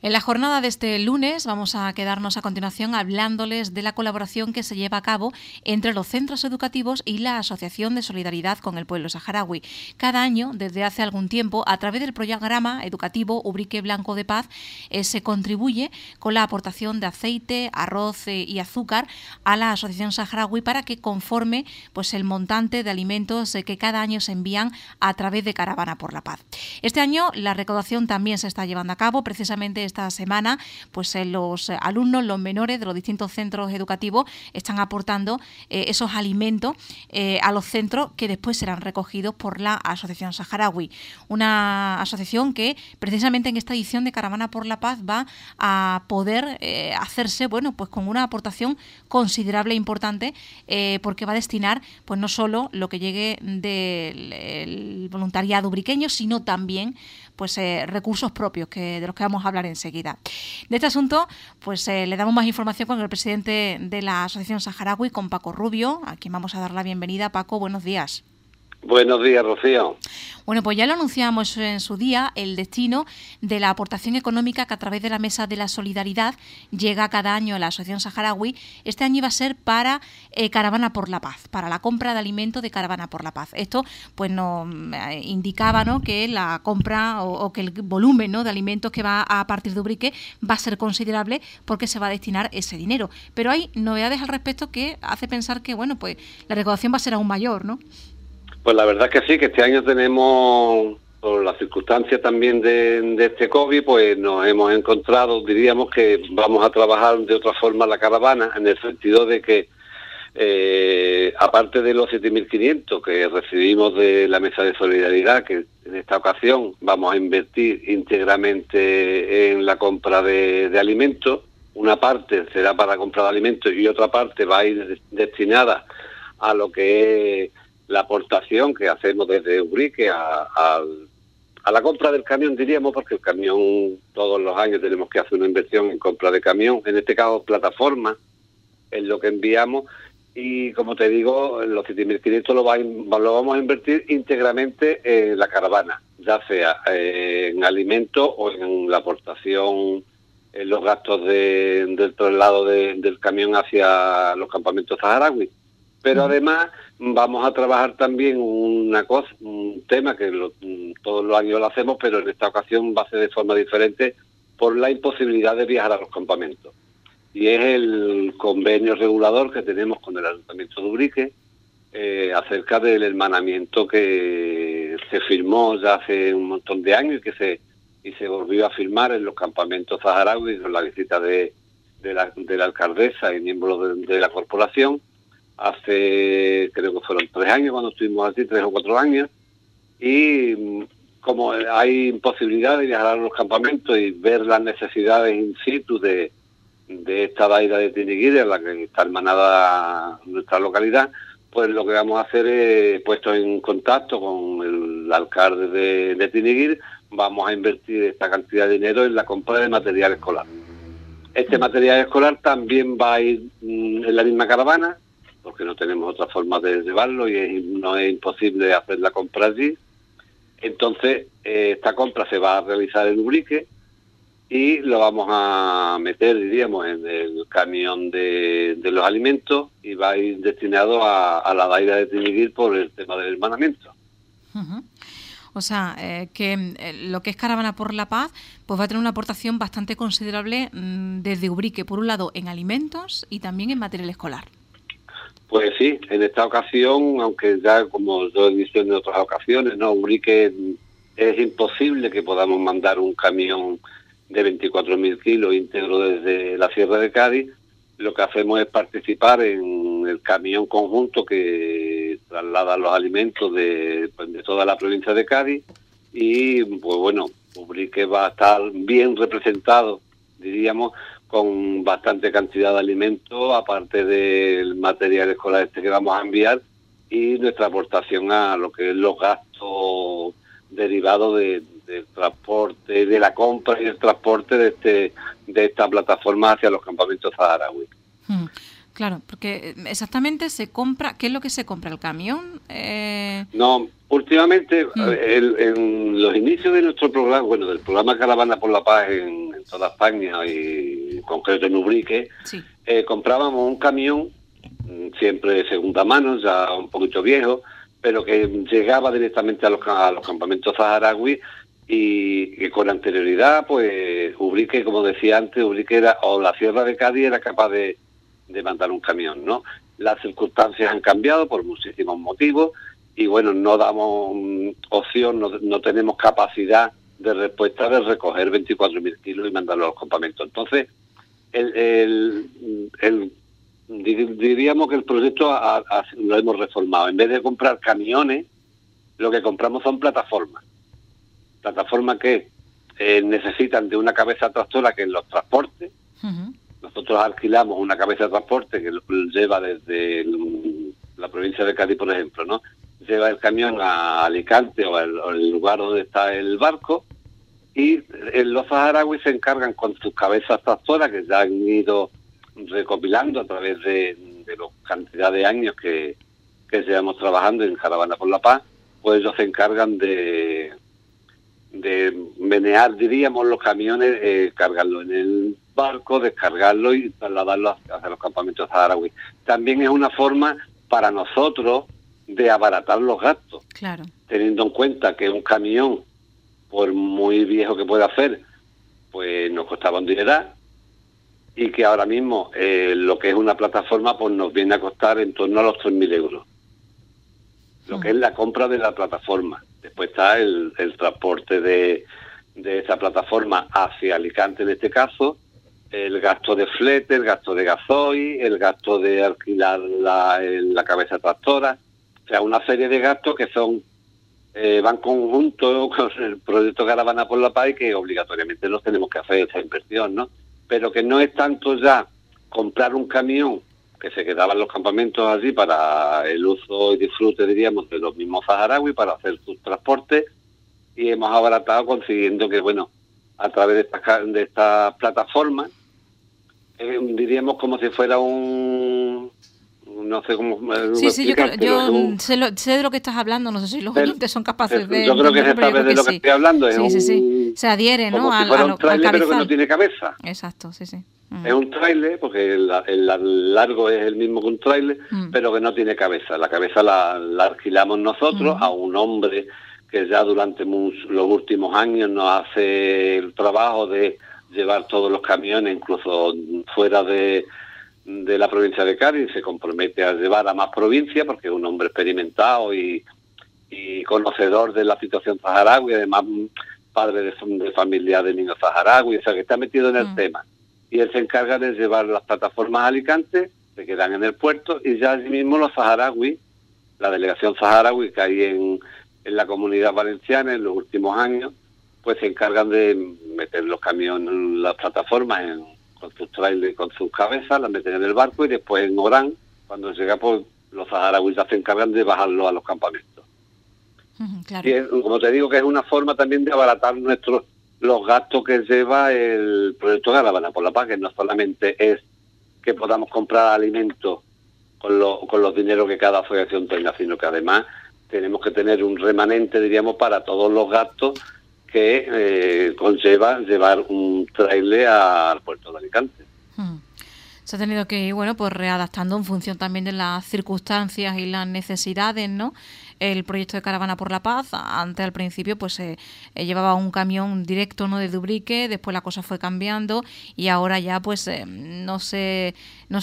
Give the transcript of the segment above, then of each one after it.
En la jornada de este lunes vamos a quedarnos a continuación hablándoles de la colaboración que se lleva a cabo entre los centros educativos y la Asociación de Solidaridad con el Pueblo Saharaui. Cada año, desde hace algún tiempo, a través del programa educativo Ubrique Blanco de Paz, se contribuye con la aportación de aceite, arroz y azúcar a la Asociación Saharaui para que conforme pues, el montante de alimentos que cada año se envían a través de Caravana por la Paz. Este año la recaudación también se está llevando a cabo. Precisamente esta semana pues los alumnos, los menores de los distintos centros educativos están aportando esos alimentos a los centros que después serán recogidos por la Asociación Saharaui. Una asociación que precisamente en esta edición de Caravana por la Paz va a poder hacerse pues con una aportación considerable e importante porque va a destinar pues no solo lo que llegue del voluntariado ubriqueño, sino también pues recursos propios de los que vamos a hablar enseguida. De este asunto pues le damos más información con el presidente de la Asociación Saharaui, con Paco Rubio, a quien vamos a dar la bienvenida. Paco, buenos días. Buenos días, Rocío. Bueno, pues ya lo anunciamos en su día, el destino de la aportación económica que a través de la Mesa de la Solidaridad llega cada año a la Asociación Saharaui. Este año iba a ser para Caravana por la Paz, para la compra de alimentos de Caravana por la Paz. Esto pues nos indicaba, ¿no?, que la compra o que el volumen, ¿no?, de alimentos que va a partir de Ubrique va a ser considerable porque se va a destinar ese dinero. Pero hay novedades al respecto que hace pensar que bueno, pues la recaudación va a ser aún mayor, ¿no? Pues la verdad es que sí, que este año tenemos, por las circunstancias también de este COVID, pues nos hemos encontrado, diríamos que vamos a trabajar de otra forma la caravana, en el sentido de que, aparte de los 7.500 que recibimos de la Mesa de Solidaridad, que en esta ocasión vamos a invertir íntegramente en la compra de alimentos, una parte será para compra de alimentos y otra parte va a ir destinada a lo que es la aportación que hacemos desde Ubrique a la compra del camión, diríamos, porque el camión todos los años tenemos que hacer una inversión en compra de camión, en este caso plataforma, es lo que enviamos, y como te digo, los 7.500 lo vamos a invertir íntegramente en la caravana, ya sea en alimentos o en la aportación, en los gastos del traslado del camión hacia los campamentos saharauis. Pero además vamos a trabajar también un tema que todos los años lo hacemos, pero en esta ocasión va a ser de forma diferente por la imposibilidad de viajar a los campamentos. Y es el convenio regulador que tenemos con el Ayuntamiento de Ubrique acerca del hermanamiento que se firmó ya hace un montón de años y se volvió a firmar en los campamentos saharauis con la visita de la alcaldesa y miembros de la corporación. Hace, creo que fueron 3 años cuando estuvimos aquí, 3 o 4 años, y como hay imposibilidad de viajar a los campamentos y ver las necesidades in situ de esta daira de Tiniguir, en la que está hermanada nuestra localidad, pues lo que vamos a hacer es, puesto en contacto con el alcalde de Tiniguir, vamos a invertir esta cantidad de dinero en la compra de material escolar. Este material escolar también va a ir en la misma caravana, porque no tenemos otra forma de llevarlo y no es imposible hacer la compra allí. Entonces, esta compra se va a realizar en Ubrique y lo vamos a meter, diríamos, en el camión de los alimentos y va a ir destinado a la daira de Tiniguir por el tema del hermanamiento. Uh-huh. O sea, que lo que es Caravana por la Paz pues va a tener una aportación bastante considerable desde Ubrique, por un lado en alimentos y también en material escolar. Pues sí, en esta ocasión, aunque ya como yo he dicho en otras ocasiones, no, Ubrique es imposible que podamos mandar un camión de 24.000 kilos íntegro desde la Sierra de Cádiz. Lo que hacemos es participar en el camión conjunto que traslada los alimentos de toda la provincia de Cádiz y, pues bueno, Ubrique va a estar bien representado, diríamos, con bastante cantidad de alimentos, aparte del material escolar que vamos a enviar, y nuestra aportación a lo que es los gastos derivados del transporte, de la compra y el transporte de esta plataforma hacia los campamentos saharauis. Claro, porque exactamente se compra, ¿qué es lo que se compra? ¿El camión? No, últimamente, en los inicios de nuestro programa, bueno, del programa Caravana por la Paz en toda España y en concreto en Ubrique, Sí. Comprábamos un camión, siempre de segunda mano, ya un poquito viejo, pero que llegaba directamente a los campamentos saharauis y que con anterioridad, pues Ubrique, como decía antes, Ubrique era, o la Sierra de Cádiz era capaz de mandar un camión, ¿no? Las circunstancias han cambiado por muchísimos motivos y bueno, no damos opción, no tenemos capacidad de respuesta de recoger 24.000 kilos y mandarlo a los campamentos. Entonces, diríamos que el proyecto lo hemos reformado. En vez de comprar camiones, lo que compramos son plataformas. Plataformas que necesitan de una cabeza tractora que en los transportes. Nosotros alquilamos una cabeza de transporte que lleva desde la provincia de Cádiz, por ejemplo, ¿no? Lleva el camión a Alicante o el lugar donde está el barco y los saharauis se encargan con sus cabezas tractoras que ya han ido recopilando a través de la cantidad de años que llevamos trabajando en Caravana por la Paz, pues ellos se encargan de menear, diríamos, los camiones, cargarlo en el barco, descargarlo y trasladarlo hacia los campamentos saharauis. También es una forma para nosotros de abaratar los gastos, claro, teniendo en cuenta que un camión, por muy viejo que pueda ser, pues nos costaba un dineral y que ahora mismo lo que es una plataforma pues nos viene a costar en torno a los 3.000 euros. Lo que es la compra de la plataforma. Después está el transporte de esa plataforma hacia Alicante en este caso, el gasto de flete, el gasto de gasoil, el gasto de alquilar la cabeza tractora, o sea, una serie de gastos que son van conjunto con el proyecto Caravana por la Paz y que obligatoriamente los tenemos que hacer esa inversión, ¿no? Pero que no es tanto ya comprar un camión que se quedaba en los campamentos allí para el uso y disfrute, diríamos, de los mismos saharauis para hacer sus transportes, y hemos abaratado consiguiendo que, bueno, a través de estas plataformas, diríamos como si fuera no sé cómo... Sí, yo sé de lo que estás hablando, no sé si los oyentes son capaces de... Yo creo que se sabe de lo que estoy hablando. Sí. Se adhiere, ¿no? Como si fuera un tráiler, pero que no tiene cabeza. Exacto, sí. Es un tráiler, porque el largo es el mismo que un tráiler, pero que no tiene cabeza. La cabeza la alquilamos nosotros a un hombre que ya durante los últimos años nos hace el trabajo de llevar todos los camiones, incluso fuera de la provincia de Cádiz, se compromete a llevar a más provincias porque es un hombre experimentado y conocedor de la situación saharaui, además padre de familia de niños saharauis, o sea que está metido en el tema. Y él se encarga de llevar las plataformas a Alicante, se quedan en el puerto y ya allí mismo los saharauis, la delegación saharaui que hay en la Comunidad Valenciana en los últimos años, pues se encargan de meter los camiones, las plataformas con sus trailers, con sus cabezas, las meten en el barco y después en Orán, cuando llega, pues los saharauis ya se encargan de bajarlo a los campamentos. Claro. Y como te digo, que es una forma también de abaratar los gastos que lleva el proyecto Caravana por la Paz, que no solamente es que podamos comprar alimentos con los dineros que cada asociación tenga, sino que además tenemos que tener un remanente, diríamos, para todos los gastos que conlleva llevar un trailer al puerto de Alicante. Se ha tenido que ir, pues readaptando en función también de las circunstancias y las necesidades, ¿no? El proyecto de Caravana por la Paz, antes al principio pues llevaba un camión directo, ¿no?, de Ubrique, después la cosa fue cambiando y ahora ya pues no se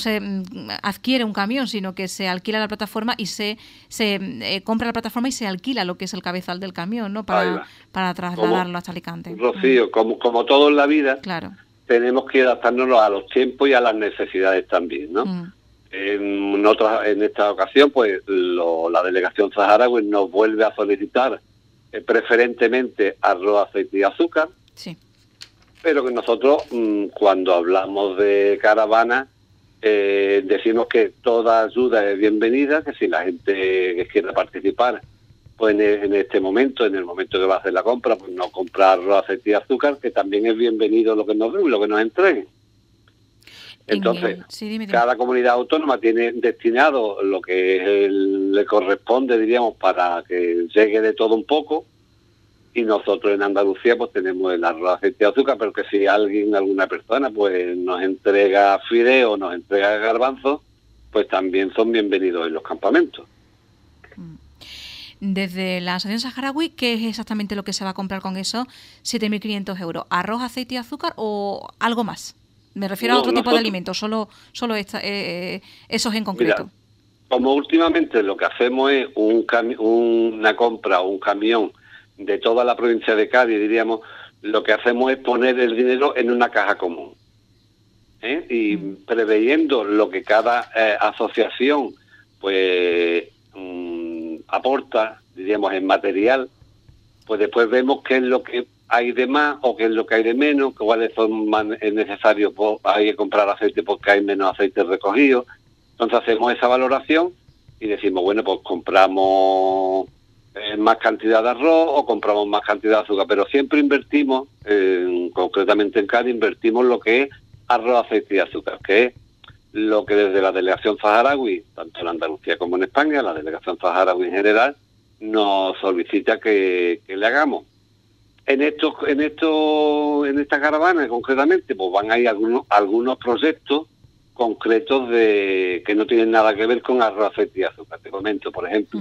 adquiere un camión, sino que se alquila la plataforma y se compra la plataforma y se alquila lo que es el cabezal del camión, ¿no?, para trasladarlo hasta Alicante. Rocío, como todo en la vida, claro, tenemos que adaptarnos a los tiempos y a las necesidades también, ¿no? En esta ocasión, pues la delegación saharaui nos vuelve a solicitar preferentemente arroz, aceite y azúcar, sí, pero que nosotros cuando hablamos de caravana decimos que toda ayuda es bienvenida, que si la gente que quiera participar, pues en este momento, en el momento que va a hacer la compra, pues no comprar arroz, aceite y azúcar, que también es bienvenido lo que nos den y lo que nos entreguen. Entonces, Sí, dime. cada comunidad autónoma tiene destinado lo que le corresponde, diríamos, para que llegue de todo un poco. Y nosotros en Andalucía pues tenemos el arroz, aceite y azúcar, pero que si alguna persona pues nos entrega fideo, nos entrega garbanzo, pues también son bienvenidos en los campamentos. Desde la Asociación Saharaui, ¿qué es exactamente lo que se va a comprar con esos 7.500 euros? ¿Arroz, aceite y azúcar o algo más? Me refiero a otro tipo de alimentos, solo esos en concreto. Mira, como últimamente lo que hacemos es una compra o un camión de toda la provincia de Cádiz, diríamos, lo que hacemos es poner el dinero en una caja común. Y preveyendo lo que cada asociación pues aporta, diríamos, en material, pues después vemos qué es lo que hay de más o qué es lo que hay de menos, cuáles son más necesarios, pues hay que comprar aceite porque hay menos aceite recogido. Entonces hacemos esa valoración y decimos, bueno, pues compramos más cantidad de arroz o compramos más cantidad de azúcar, pero siempre invertimos, concretamente en Cádiz, invertimos lo que es arroz, aceite y azúcar, que es lo que desde la delegación saharaui, tanto en Andalucía como en España, la delegación saharaui en general, nos solicita que le hagamos. En esta caravana concretamente, pues van a ir algunos proyectos concretos que no tienen nada que ver con arroz, aceite y azúcar. Te comento, por ejemplo,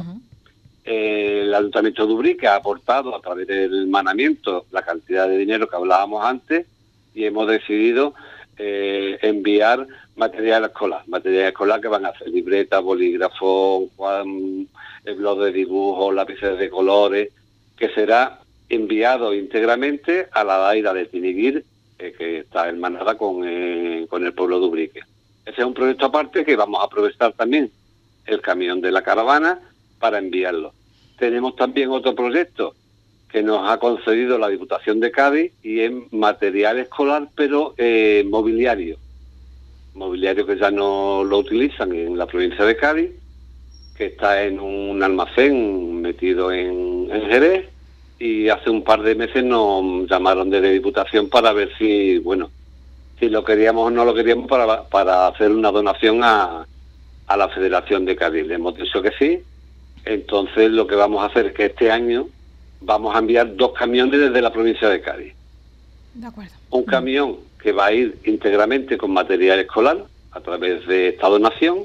el Ayuntamiento de Ubrique ha aportado a través del manamiento la cantidad de dinero que hablábamos antes y hemos decidido enviar material escolar que van a ser libretas, bolígrafos, bloc de dibujo, lápices de colores, que será enviado íntegramente a la daira de Tiniguir, que está hermanada con el pueblo de Ubrique. Ese es un proyecto aparte que vamos a aprovechar también el camión de la caravana para enviarlo. Tenemos también otro proyecto que nos ha concedido la Diputación de Cádiz y es material escolar, pero mobiliario que ya no lo utilizan en la provincia de Cádiz, que está en un almacén metido en Jerez, y hace un par de meses nos llamaron desde Diputación para ver si lo queríamos o no lo queríamos para hacer una donación a la Federación de Cádiz. Le hemos dicho que sí. Entonces lo que vamos a hacer es que este año vamos a enviar 2 camiones desde la provincia de Cádiz. De acuerdo. Un camión que va a ir íntegramente con material escolar a través de esta donación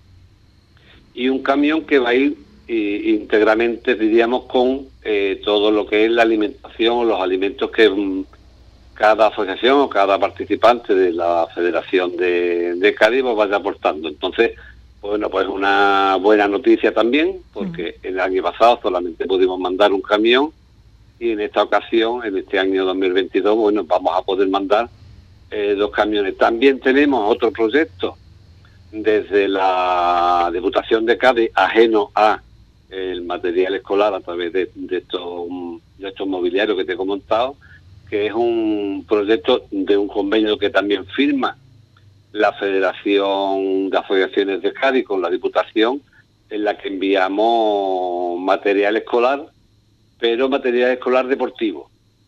y un camión que va a ir íntegramente, diríamos, con todo lo que es la alimentación o los alimentos que cada asociación o cada participante de la Federación de Cádiz vaya aportando. Entonces, bueno, pues una buena noticia también, porque el año pasado solamente pudimos mandar un camión y en esta ocasión, en este año 2022, bueno, vamos a poder mandar 2 camiones. También tenemos otro proyecto desde la Diputación de Cádiz, ajeno a el material escolar a través de estos mobiliarios que te he comentado, que es un proyecto de un convenio que también firma la Federación de Asociaciones de Cádiz con la Diputación, en la que enviamos material escolar, pero material escolar deportivo,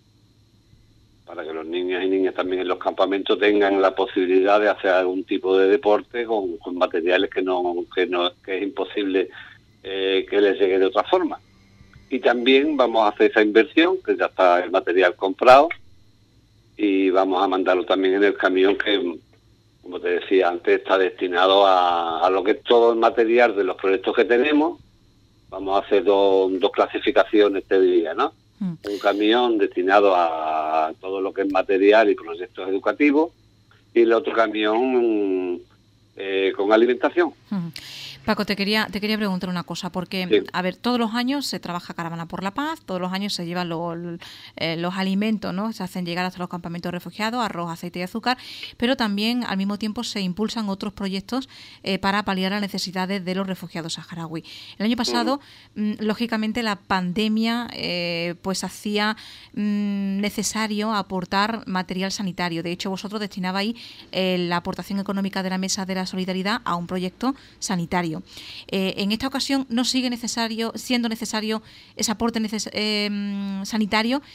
para que los niños y niñas también en los campamentos tengan la posibilidad de hacer algún tipo de deporte con materiales que es imposible que les llegue de otra forma. Y también vamos a hacer esa inversión, que ya está el material comprado, y vamos a mandarlo también en el camión que, como te decía antes, está destinado a lo que es todo el material de los proyectos que tenemos. Vamos a hacer dos clasificaciones, te diría, ¿no? Un camión destinado a todo lo que es material y proyectos educativos y el otro camión con alimentación. Paco, te quería preguntar una cosa, porque, sí. A ver, todos los años se trabaja Caravana por la Paz, todos los años se llevan los alimentos, ¿no? Se hacen llegar hasta los campamentos refugiados, arroz, aceite y azúcar, pero también al mismo tiempo se impulsan otros proyectos para paliar las necesidades de los refugiados saharaui. El año pasado, lógicamente, la pandemia pues hacía necesario aportar material sanitario. De hecho, vosotros destinabais la aportación económica de la Mesa de la Solidaridad a un proyecto sanitario. En esta ocasión no sigue siendo necesario ese aporte sanitario.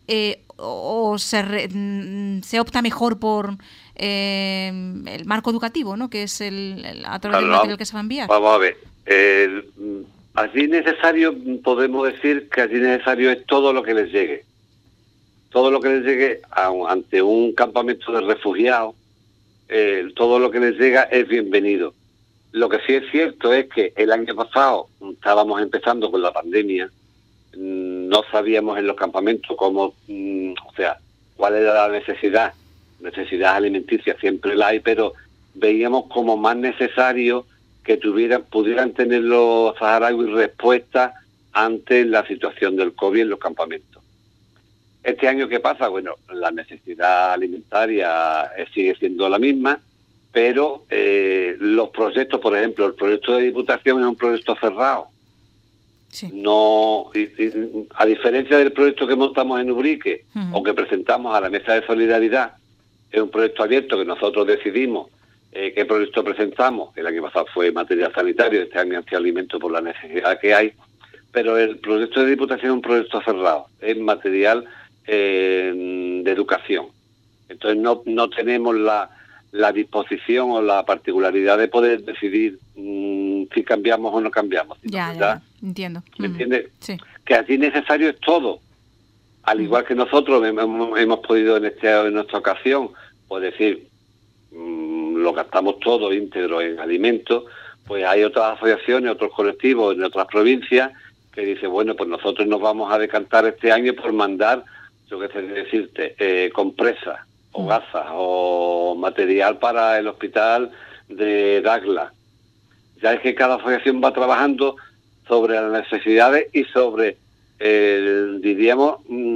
o se opta mejor por el marco educativo, ¿no? Que es a través del material que se va a enviar. Vamos a ver. Allí necesario, podemos decir que allí necesario es todo lo que les llegue. Todo lo que les llegue ante un campamento de refugiados, todo lo que les llega es bienvenido. Lo que sí es cierto es que el año pasado estábamos empezando con la pandemia, no sabíamos en los campamentos cómo, cuál era la necesidad alimenticia, siempre la hay, pero veíamos como más necesario que pudieran tener los saharauis respuesta ante la situación del COVID en los campamentos. Este año, ¿qué pasa? Bueno, la necesidad alimentaria sigue siendo la misma, pero los proyectos, por ejemplo, el proyecto de Diputación es un proyecto cerrado. Sí. No, a diferencia del proyecto que montamos en Ubrique o que presentamos a la Mesa de Solidaridad, es un proyecto abierto que nosotros decidimos qué proyecto presentamos. El año pasado fue material sanitario, este año antialimento por la necesidad que hay, pero el proyecto de Diputación es un proyecto cerrado, es material de educación. Entonces no tenemos la disposición o la particularidad de poder decidir si cambiamos o no cambiamos. Ya, entiendo. ¿Me entiendes? Sí. Que así necesario es todo. Al igual que nosotros hemos podido en nuestra ocasión, pues decir, lo gastamos todo íntegro en alimentos, pues hay otras asociaciones, otros colectivos en otras provincias que dicen, bueno, pues nosotros nos vamos a decantar este año por mandar, yo qué sé decirte, compresas o gasas o material para el hospital de Douglas. Ya es que cada asociación va trabajando sobre las necesidades y sobre, diríamos,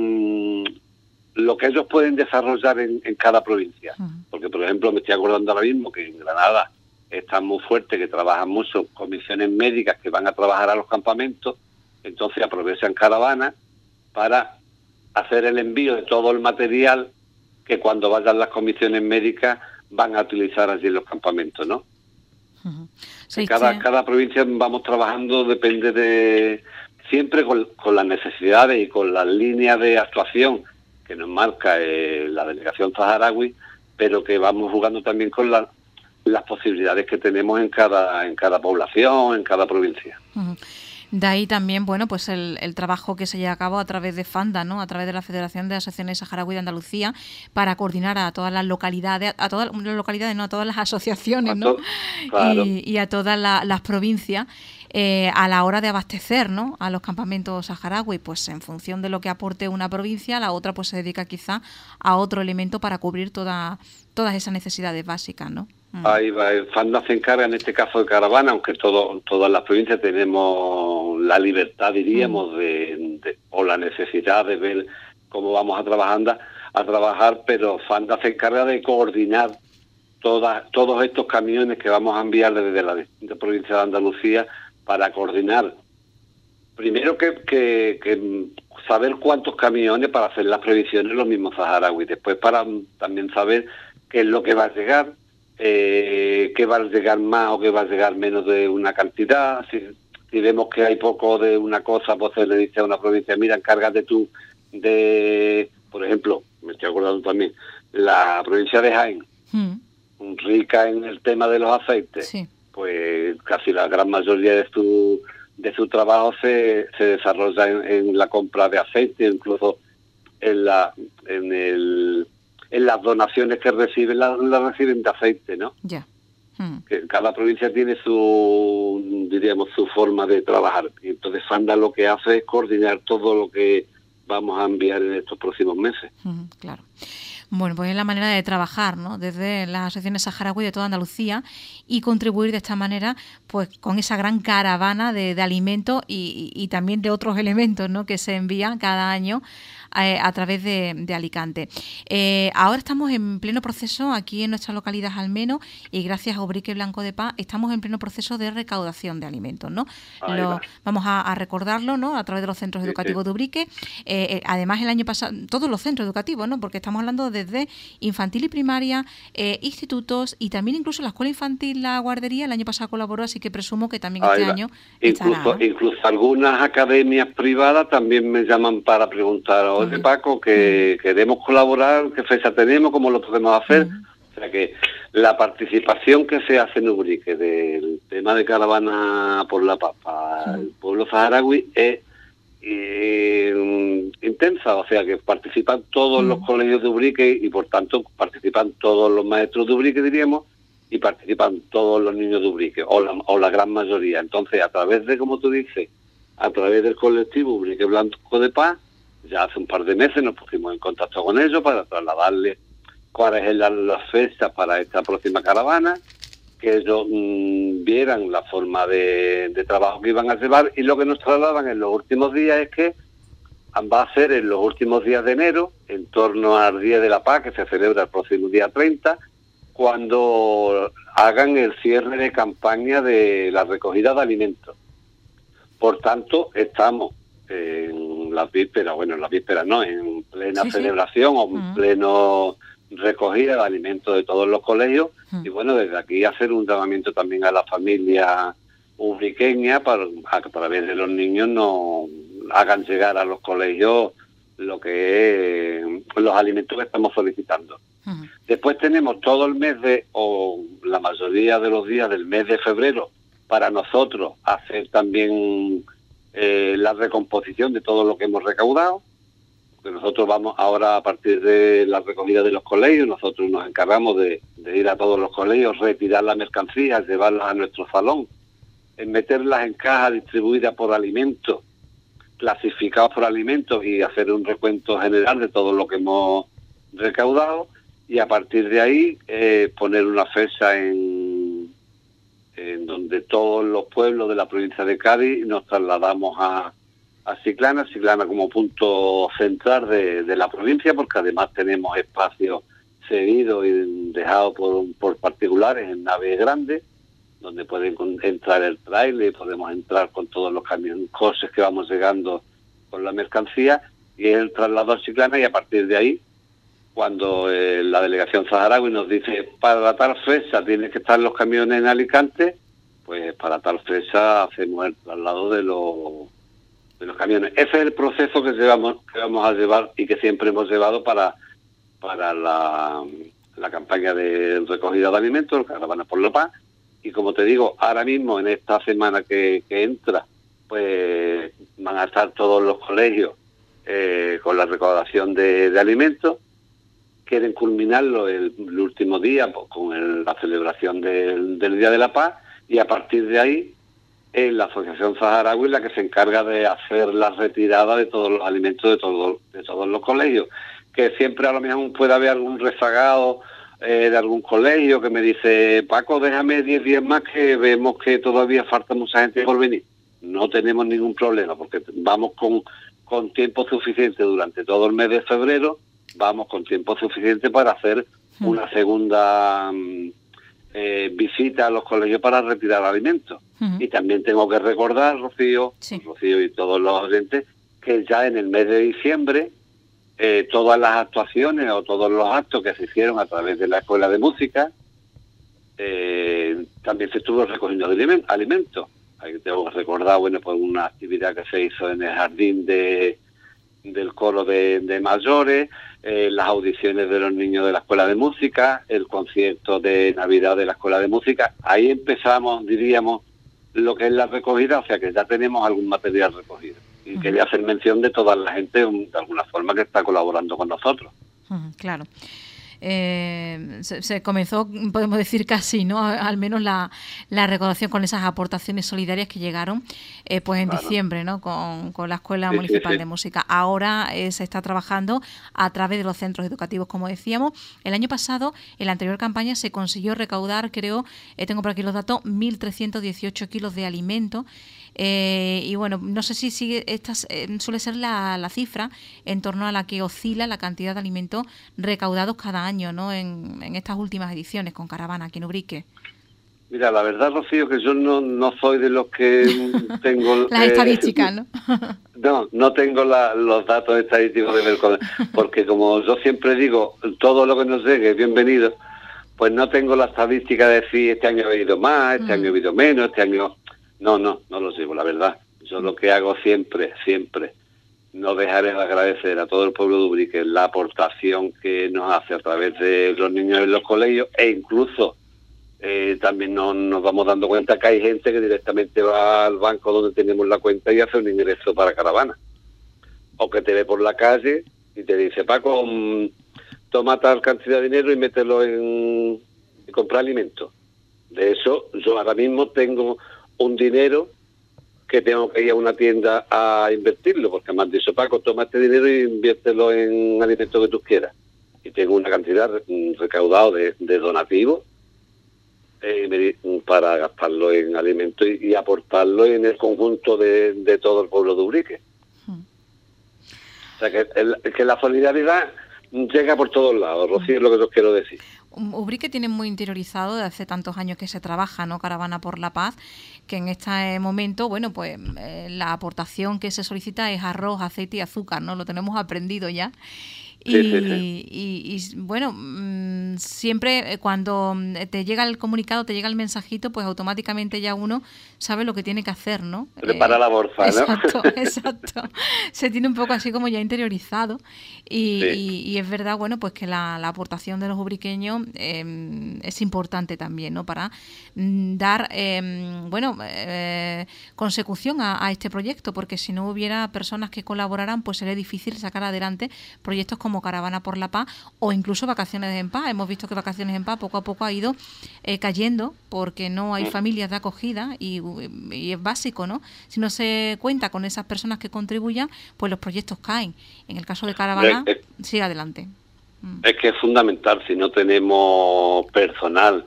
lo que ellos pueden desarrollar en cada provincia. Porque, por ejemplo, me estoy acordando ahora mismo que en Granada están muy fuertes, que trabajan mucho comisiones médicas que van a trabajar a los campamentos, entonces aprovechan caravanas para hacer el envío de todo el material que cuando vayan las comisiones médicas van a utilizar allí en los campamentos, ¿no? Sí, cada provincia vamos trabajando, depende de siempre con las necesidades y con las líneas de actuación que nos marca la delegación saharaui, pero que vamos jugando también con las posibilidades que tenemos en cada población, en cada provincia. De ahí también, bueno, pues el trabajo que se lleva a cabo a través de FANDA, ¿no? A través de la Federación de Asociaciones Saharaui de Andalucía, para coordinar a todas las localidades, no a todas las asociaciones, ¿no? Claro. Y a todas las provincias a la hora de abastecer, ¿no? A los campamentos saharaui, pues en función de lo que aporte una provincia, la otra pues se dedica quizá a otro elemento para cubrir todas esas necesidades básicas, ¿no? Ahí va, FANDA se encarga en este caso de caravana, aunque todas las provincias tenemos la libertad, diríamos, o la necesidad de ver cómo vamos a trabajar, pero FANDA se encarga de coordinar todos estos camiones que vamos a enviar desde las distintas provincias de Andalucía para coordinar. Primero que saber cuántos camiones para hacer las previsiones los mismos saharauis, después para también saber qué es lo que va a llegar, qué va a llegar más o qué va a llegar menos de una cantidad. Si vemos que hay poco de una cosa, pues se le dice a una provincia, mira, encárgate tú de, por ejemplo, me estoy acordando también, la provincia de Jaén, rica en el tema de los aceites, sí. Pues casi la gran mayoría de su trabajo se desarrolla en la compra de aceite, incluso en las donaciones que reciben, las reciben de aceite, ¿no? Ya. Que cada provincia tiene su forma de trabajar. Y entonces FANDA lo que hace es coordinar todo lo que vamos a enviar en estos próximos meses. Claro. Bueno, pues es la manera de trabajar, ¿no? Desde las asociaciones saharaui de toda Andalucía y contribuir de esta manera, pues con esa gran caravana de alimentos y también de otros elementos, ¿no? Que se envían cada año a través de Alicante. Ahora estamos en pleno proceso, aquí en nuestra localidad al menos, y gracias a Ubrique Blanco de Paz, estamos en pleno proceso de recaudación de alimentos, ¿no? Vamos a recordarlo, ¿no? A través de los centros educativos de Ubrique. Además, el año pasado, todos los centros educativos, ¿no? Porque estamos hablando desde infantil y primaria, institutos y también incluso la escuela infantil, la guardería, el año pasado colaboró, así que presumo que también este año estará, ¿no? Incluso algunas academias privadas también me llaman para preguntar, oye Paco, que queremos colaborar, qué fecha tenemos, cómo lo podemos hacer. O sea que la participación que se hace en Ubrique del tema de Caravana por la Paz para el pueblo saharaui es intensa, o sea que participan todos los colegios de Ubrique y por tanto participan todos los maestros de Ubrique, diríamos, y participan todos los niños de Ubrique, o la gran mayoría. Entonces, a través de, como tú dices, a través del colectivo Ubrique Blanco de Paz, ya hace un par de meses nos pusimos en contacto con ellos para trasladarles cuáles eran las fechas para esta próxima caravana, que ellos vieran la forma de trabajo que iban a llevar, y lo que nos trasladan en los últimos días es que va a ser en los últimos días de enero, en torno al Día de la Paz, que se celebra el próximo día 30, cuando hagan el cierre de campaña de la recogida de alimentos. Por tanto, estamos en las vísperas, en plena celebración o en pleno recogida de alimentos de todos los colegios, y bueno, desde aquí hacer un llamamiento también a la familia ubriqueña para a través de los niños no hagan llegar a los colegios lo que es los alimentos que estamos solicitando. Después tenemos todo el mes o la mayoría de los días del mes de febrero para nosotros hacer también la recomposición de todo lo que hemos recaudado. Porque nosotros vamos ahora, a partir de la recogida de los colegios, nosotros nos encargamos de ir a todos los colegios, retirar la mercancía, llevarlas a nuestro salón, meterlas en cajas distribuidas por alimentos, clasificados por alimentos, y hacer un recuento general de todo lo que hemos recaudado, y a partir de ahí poner una fecha en donde todos los pueblos de la provincia de Cádiz nos trasladamos a Chiclana como punto central de la provincia, porque además tenemos espacios cedidos y dejados por particulares en naves grandes, donde pueden entrar el trailer, podemos entrar con todos los camiones, coches que vamos llegando con la mercancía, y es el traslado a Chiclana, y a partir de ahí, cuando la delegación saharaui nos dice para tal fecha tienen que estar los camiones en Alicante, pues para tal fecha hacemos el traslado de los camiones. Ese es el proceso que vamos a llevar y que siempre hemos llevado para la campaña de recogida de alimentos, Caravana por la Paz. Y como te digo, ahora mismo en esta semana que entra, pues van a estar todos los colegios con la recaudación de alimentos. Quieren culminarlo el último día pues, con la celebración del Día de la Paz, y a partir de ahí es la Asociación Saharaui la que se encarga de hacer la retirada de todos los alimentos de todos los colegios, que siempre a lo mejor puede haber algún rezagado de algún colegio que me dice, Paco, déjame 10 días más que vemos que todavía falta mucha gente por venir. No tenemos ningún problema, porque vamos con tiempo suficiente durante todo el mes de febrero, vamos con tiempo suficiente para hacer una segunda visita a los colegios para retirar alimentos. Y también tengo que recordar, Rocío y todos los oyentes, que ya en el mes de diciembre todas las actuaciones o todos los actos que se hicieron a través de la Escuela de Música también se estuvo recogiendo alimentos. Ahí tengo que recordar, pues una actividad que se hizo en el jardín del coro de mayores, las audiciones de los niños de la Escuela de Música, el concierto de Navidad de la Escuela de Música. Ahí empezamos, diríamos, lo que es la recogida, o sea que ya tenemos algún material recogido. Y quería hacer mención de toda la gente, de alguna forma, que está colaborando con nosotros. Claro. Se comenzó, podemos decir casi, ¿no? Al menos la recaudación con esas aportaciones solidarias que llegaron pues en diciembre, ¿no? Con la Escuela Municipal de Música. Ahora se está trabajando a través de los centros educativos, como decíamos. El año pasado, en la anterior campaña, se consiguió recaudar, creo, tengo por aquí los datos, 1.318 kilos de alimento. Y bueno, no sé si sigue suele ser la cifra en torno a la que oscila la cantidad de alimentos recaudados cada año, ¿no? En estas últimas ediciones con Caravana aquí en Ubrique. Mira, la verdad, Rocío, que yo no soy de los que tengo las estadísticas, ¿no? No tengo los datos estadísticos de Mercosur, porque como yo siempre digo, todo lo que nos llegue es bienvenido. Pues no tengo la estadística de decir este año ha habido más, este año ha habido menos, este año... No lo llevo, la verdad. Yo lo que hago siempre no dejaré de agradecer a todo el pueblo de Ubrique la aportación que nos hace a través de los niños en los colegios, e incluso también nos vamos dando cuenta que hay gente que directamente va al banco donde tenemos la cuenta y hace un ingreso para caravana, o que te ve por la calle y te dice: Paco, toma tal cantidad de dinero y mételo en comprar alimentos. De eso yo ahora mismo tengo un dinero que tengo que ir a una tienda a invertirlo, porque me han dicho: Paco, toma este dinero y inviértelo en alimentos que tú quieras. Y tengo una cantidad recaudado de donativos para gastarlo en alimentos y aportarlo en el conjunto de todo el pueblo de Ubrique. O sea, que la solidaridad llega por todos lados, Rocío, es lo que os quiero decir. Ubrique tiene muy interiorizado desde hace tantos años que se trabaja, ¿no? Caravana por la Paz, que en este momento, bueno, pues la aportación que se solicita es arroz, aceite y azúcar, ¿no? Lo tenemos aprendido ya. Y bueno, siempre cuando te llega el comunicado, te llega el mensajito, pues automáticamente ya uno sabe lo que tiene que hacer, ¿no? Prepara la bolsa, exacto, ¿no? Exacto. Se tiene un poco así como ya interiorizado y es verdad, bueno, pues que la aportación de los ubriqueños es importante también, ¿no? Para dar, consecución a este proyecto, porque si no hubiera personas que colaboraran, pues sería difícil sacar adelante proyectos como Caravana por la Paz o incluso Vacaciones en Paz. Hemos visto que Vacaciones en Paz poco a poco ha ido cayendo porque no hay familias de acogida y es básico, ¿no? Si no se cuenta con esas personas que contribuyan, pues los proyectos caen. En el caso de Caravana, sigue adelante. Es que es fundamental, si no tenemos personal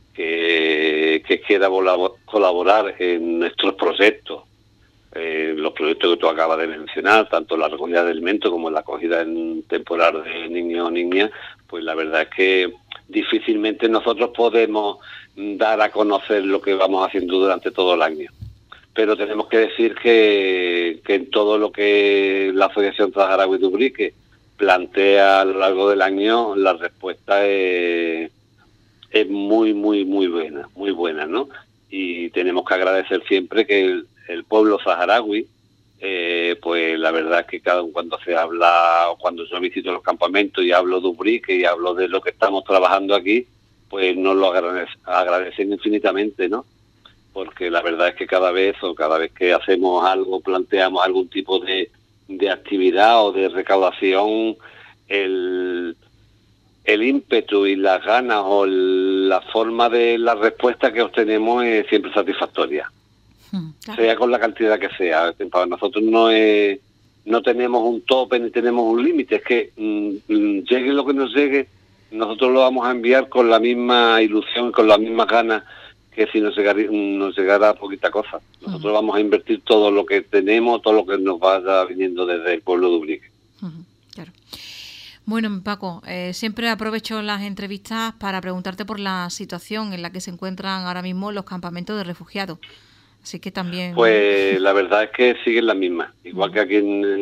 que quiera colaborar en nuestros proyectos, los proyectos que tú acabas de mencionar, tanto la recogida de alimentos como la acogida en temporal de niños o niñas, pues la verdad es que difícilmente nosotros podemos dar a conocer lo que vamos haciendo durante todo el año. Pero tenemos que decir que en todo lo que la Asociación Saharaui de Ubrique plantea a lo largo del año, la respuesta es muy buena, ¿no? Y tenemos que agradecer siempre que el pueblo saharaui, pues la verdad es que cuando se habla, o cuando yo visito los campamentos y hablo de Ubrique y hablo de lo que estamos trabajando aquí, pues nos lo agradecen infinitamente, ¿no? Porque la verdad es que cada vez que hacemos algo, planteamos algún tipo de actividad o de recaudación, el ímpetu y las ganas o la forma de la respuesta que obtenemos es siempre satisfactoria. Claro. Sea con la cantidad que sea. Para nosotros no tenemos un tope ni tenemos un límite, es que llegue lo que nos llegue, nosotros lo vamos a enviar con la misma ilusión, con las mismas ganas que si nos llegara poquita cosa. Nosotros vamos a invertir todo lo que tenemos, todo lo que nos vaya viniendo desde el pueblo de Ubrique. Claro. Bueno, Paco, siempre aprovecho las entrevistas para preguntarte por la situación en la que se encuentran ahora mismo los campamentos de refugiados. Así que también... Pues la verdad es que siguen las mismas. Igual que aquí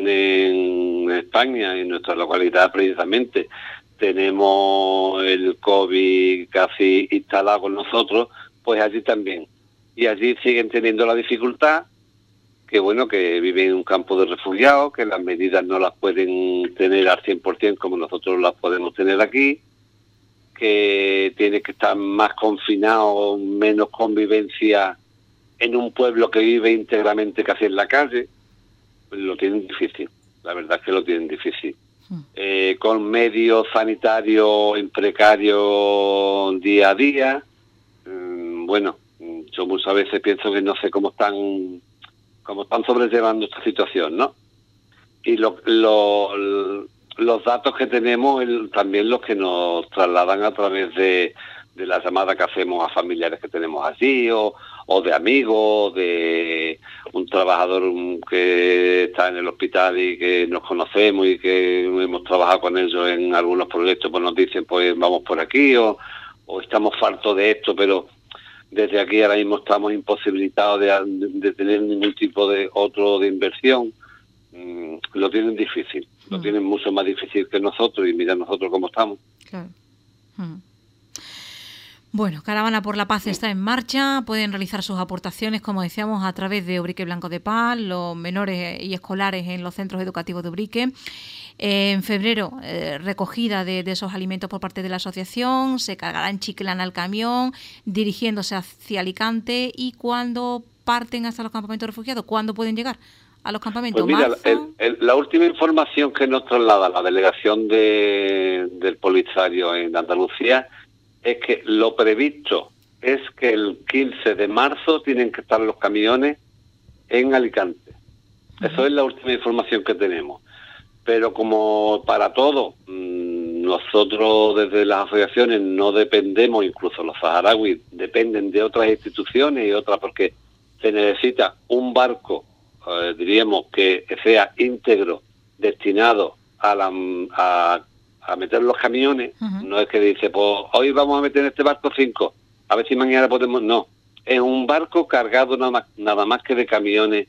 en España, en nuestra localidad precisamente, tenemos el COVID casi instalado con nosotros, pues allí también. Y allí siguen teniendo la dificultad, que bueno, que viven en un campo de refugiados, que las medidas no las pueden tener al 100% como nosotros las podemos tener aquí, que tiene que estar más confinado, menos convivencia en un pueblo que vive íntegramente casi en la calle. Pues lo tienen difícil, la verdad es que lo tienen difícil. Con medios sanitarios en precario día a día. Bueno, yo muchas veces pienso que no sé cómo están sobrellevando esta situación, ¿no? Y los datos que tenemos, también los que nos trasladan a través de la llamada que hacemos a familiares que tenemos allí, o de amigos, de un trabajador que está en el hospital y que nos conocemos y que hemos trabajado con ellos en algunos proyectos, pues nos dicen, pues vamos por aquí, o estamos fartos de esto, pero desde aquí ahora mismo estamos imposibilitados de tener ningún tipo de inversión. Lo tienen difícil, lo tienen mucho más difícil que nosotros, y mira nosotros cómo estamos. Claro. Bueno, Caravana por la Paz está en marcha, pueden realizar sus aportaciones, como decíamos, a través de Ubrique Blanco de Paz, los menores y escolares en los centros educativos de Ubrique. En febrero, recogida de esos alimentos por parte de la asociación, se cargará en Chiclana al camión, dirigiéndose hacia Alicante. ¿Y cuándo parten hasta los campamentos de refugiados? ¿Cuándo pueden llegar a los campamentos? Pues mira, la última información que nos traslada la delegación del Polisario en Andalucía es que lo previsto es que el 15 de marzo tienen que estar los camiones en Alicante. Eso es la última información que tenemos. Pero como para todo, nosotros desde las asociaciones no dependemos, incluso los saharauis dependen de otras instituciones y otras, porque se necesita un barco, diríamos, que sea íntegro, destinado a meter los camiones. No es que dice, pues hoy vamos a meter en este barco 5, a ver si mañana podemos. No, es un barco cargado nada más que de camiones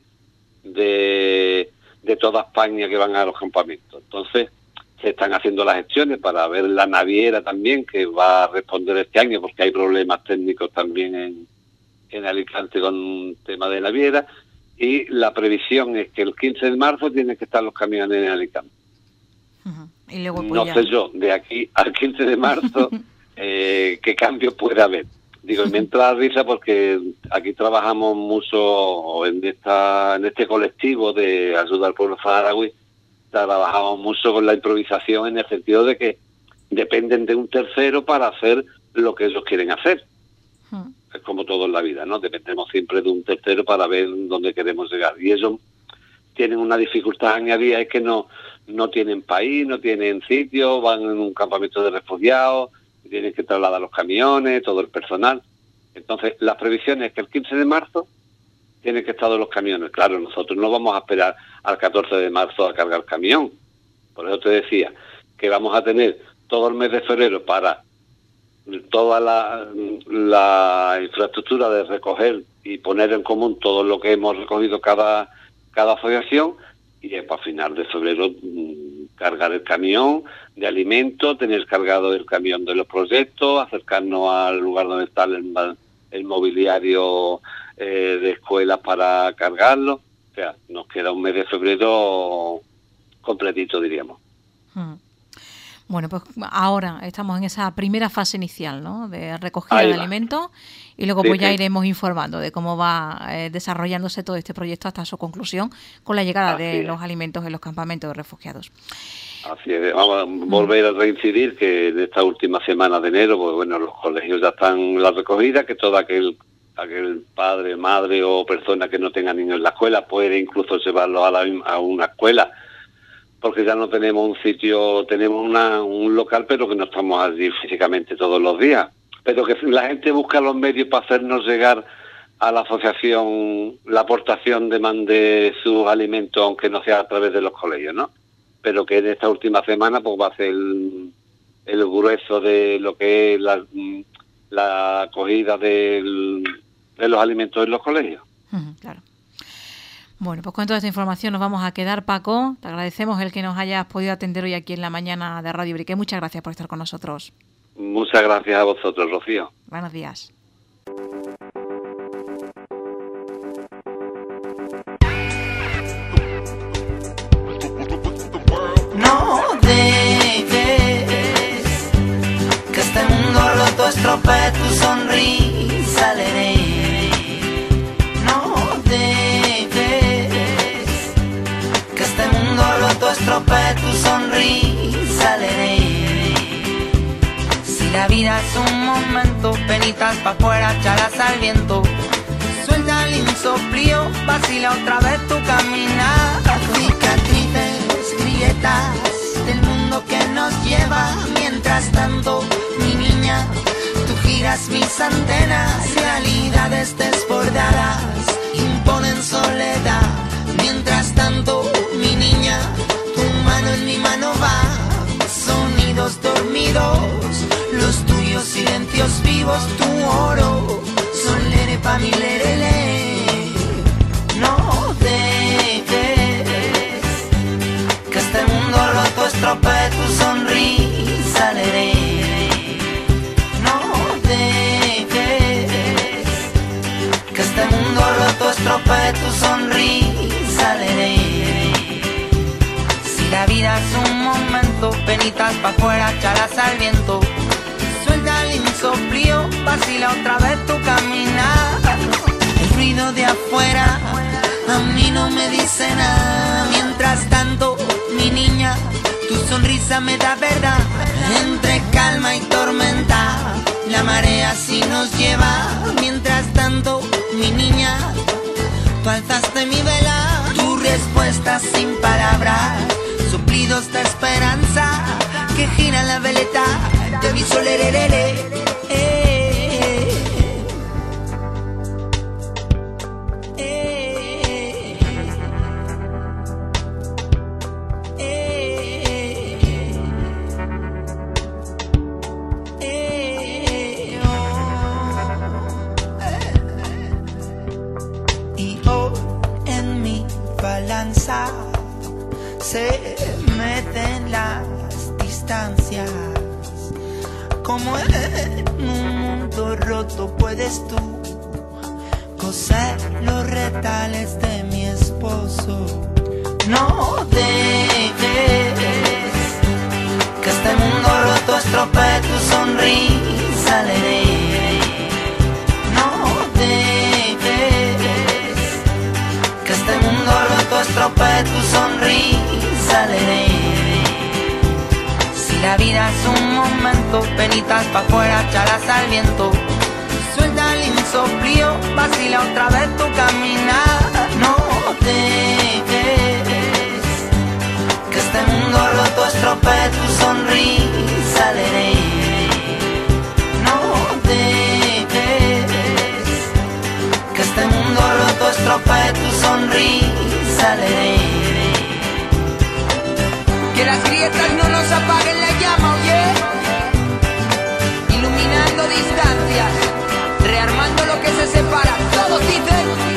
de toda España que van a los campamentos. Entonces se están haciendo las gestiones para ver la naviera también, que va a responder este año, porque hay problemas técnicos también en Alicante con un tema de naviera, y la previsión es que el 15 de marzo tienen que estar los camiones en Alicante. Y luego, pues, no sé yo, de aquí al 15 de marzo, qué cambios puede haber. Digo, me entra la risa porque aquí trabajamos mucho en este colectivo de ayuda al pueblo saharaui, trabajamos mucho con la improvisación, en el sentido de que dependen de un tercero para hacer lo que ellos quieren hacer. Es como todo en la vida, ¿no? Dependemos siempre de un tercero para ver dónde queremos llegar. Y ellos tienen una dificultad añadida, es que no tienen país, no tienen sitio, van en un campamento de refugiados, tienen que trasladar los camiones, todo el personal. Entonces, las previsiones es que el 15 de marzo tienen que estar los camiones. Claro, nosotros no vamos a esperar al 14 de marzo a cargar camión. Por eso te decía que vamos a tener todo el mes de febrero para toda la infraestructura de recoger y poner en común todo lo que hemos recogido cada asociación, y para final de febrero cargar el camión de alimentos, tener cargado el camión de los proyectos, acercarnos al lugar donde está el mobiliario de escuelas para cargarlo. O sea, nos queda un mes de febrero completito, diríamos. Bueno, pues ahora estamos en esa primera fase inicial, ¿no?, de recogida de alimentos, y luego pues ya iremos informando de cómo va desarrollándose todo este proyecto hasta su conclusión con la llegada de los alimentos en los campamentos de refugiados. Así es. Vamos a volver a reincidir que en esta última semana de enero, pues bueno, los colegios ya están en la recogida, que todo aquel padre, madre o persona que no tenga niños en la escuela puede incluso llevarlos a una escuela, porque ya no tenemos un sitio, tenemos un local, pero que no estamos allí físicamente todos los días. Pero que la gente busca los medios para hacernos llegar a la asociación la aportación de sus alimentos, aunque no sea a través de los colegios, ¿no? Pero que en esta última semana pues va a ser el grueso de lo que es la acogida de los alimentos en los colegios. Claro. Bueno, pues con toda esta información nos vamos a quedar, Paco. Te agradecemos el que nos hayas podido atender hoy aquí en la mañana de Radio Ubrique. Muchas gracias por estar con nosotros. Muchas gracias a vosotros, Rocío. Buenos días. No dejes que este mundo roto estropee tu sonrisa, Leré. No dejes que este mundo roto estropee tu sonrisa, Leré. Si la vida es un momento, penitas pa' afuera, chalas al viento. Suelta el insoplío, vacila otra vez tu caminar. Cicatrices, grietas del mundo que nos lleva. Mientras tanto, mi niña, tú giras mis antenas. Realidades desbordadas imponen soledad. Mientras tanto, mi niña, tu mano en mi mano va. Sonidos dormidos, los tuyos silencios vivos, tu oro, son lere pa' mi lerele. No dejes que este mundo roto estropee tu sonrisa, leré. No dejes estropee tu sonrisa, leré. Si la vida es un momento, penitas pa' afuera, chalas al viento. Suelta el insoplío, vacila otra vez tu caminar. El ruido de afuera a mí no me dice nada. Mientras tanto, mi niña, tu sonrisa me da verdad. Entre calma y tormenta, la marea así nos lleva. Mientras tanto, mi niña, tú alzaste mi vela. Tu respuesta sin palabras, suplidos de esperanza, que gira la veleta de mi solererere. Se meten las distancias. Como en un mundo roto puedes tú coser los retales de mi esposo. No dejes que este mundo roto estropee tu sonrisa, leré. No dejes que este mundo roto estropee tu sonrisa, leré. Si la vida es un momento, penitas pa' afuera, chalas al viento. Suelta el insoplío, vacila otra vez tu caminar. No dejes que este mundo roto estropee tu sonrisa, leré. No dejes que este mundo roto estropee tu sonrisa, leré. Que las grietas no nos apaguen la llama, oye. Iluminando distancias, rearmando lo que se separa. Todos dicen